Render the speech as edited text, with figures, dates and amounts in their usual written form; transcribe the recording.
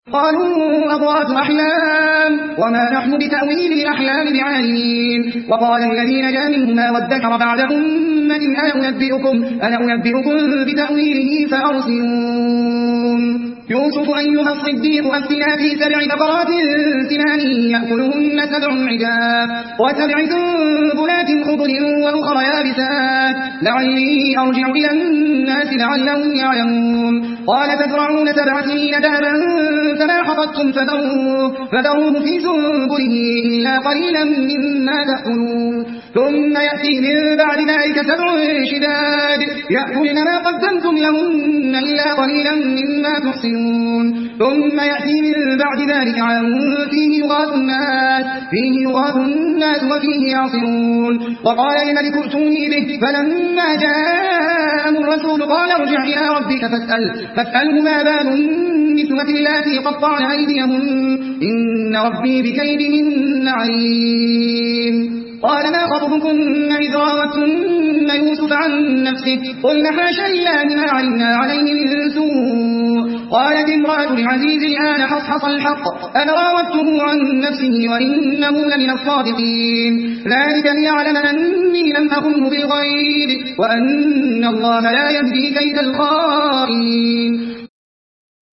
قالوا أضغاث أحلام وما نحن بتأويل الأحلام بعالمين. وقال الذي نجا منهما وادكر بعد أمة أنا أنبئكم بتأويله فأرسلون. يوسف أيها الصديق أفتنا في 7 بقرات سمان يأكلهن 7 عجاف و7 سنبلات خضر وأخرى يابسات لعلي أرجع إلى الناس لعلهم يعلمون. قال تزرعون 7 سنين دابا فما حصدتم فذروه في سنبله إلا قليلا مما تأكلون. ثم يأتي من بعد ذلك 7 شداد يأكلن ما قدمتم لهن إلا قليلا مما تحصنون. ثم يأتي من بعد ذلك عام فيه يغاث الناس وفيه يعصرون. وقال الملك ائتوني به فلما جاء الرسول قال ارجع إلى ربك فاسأله ما بال النسوة اللاتي قطعن أيديهن إن ربي بكيدهن عليم. قال ما خطبكن إذ راوتن يوسف عن نفسه قلنا حاشا لله ما علمنا عليه من سوء. قالت امرأة العزيز الآن حصحص الحق أنا راودته عن نفسه وإنه لمن الصادقين. ذلك ليعلم أني لم أخنه بالغيب وأن الله لا يهدي كيد الخائنين.